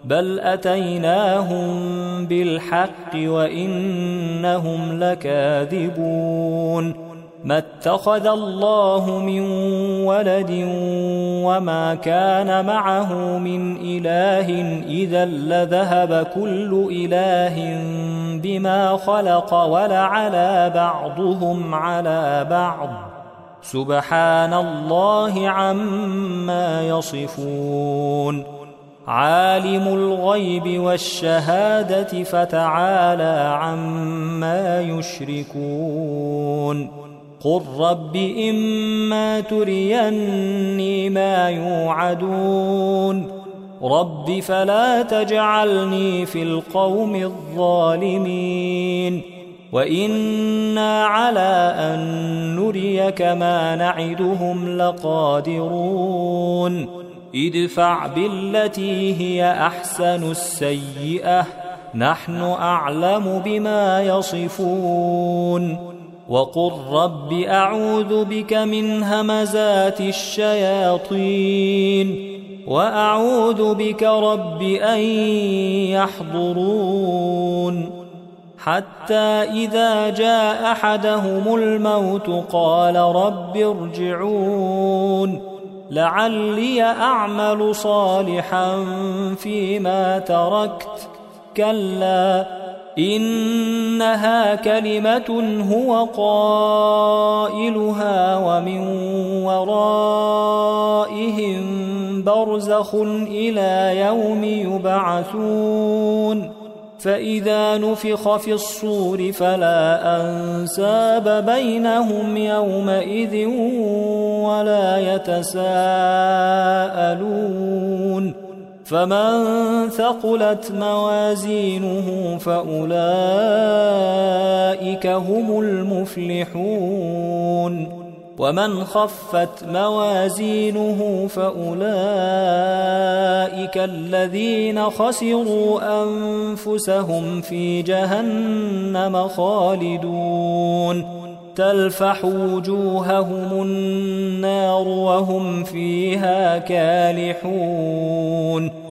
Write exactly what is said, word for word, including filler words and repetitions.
بل أتيناهم بالحق وإنهم لكاذبون ما اتخذ الله من ولد وما كان معه من إله إذا لذهب كل إله بما خلق ولعلى بعضهم على بعض سبحان الله عما يصفون عالم الغيب والشهادة فتعالى عما يشركون قل رب إما تريني ما يوعدون رب فلا تجعلني في القوم الظالمين وإنا على أن نريك ما نعدهم لقادرون ادفع بالتي هي أحسن السيئة نحن أعلم بما يصفون وقل رب أعوذ بك من همزات الشياطين وأعوذ بك رب أن يحضرون حتى إذا جاء أحدهم الموت قال رب ارجعون لعلي أعمل صالحا فيما تركت كلا إنها كلمة هو قائلها ومن ورائهم برزخ إلى يوم يبعثون فإذا نفخ في الصور فلا أنساب بينهم يومئذ ولا يتساءلون فمن ثقلت موازينه فأولئك هم المفلحون ومن خفت موازينه فأولئك الذين خسروا أنفسهم في جهنم خالدون تلفح وجوههم النار وهم فيها كالحون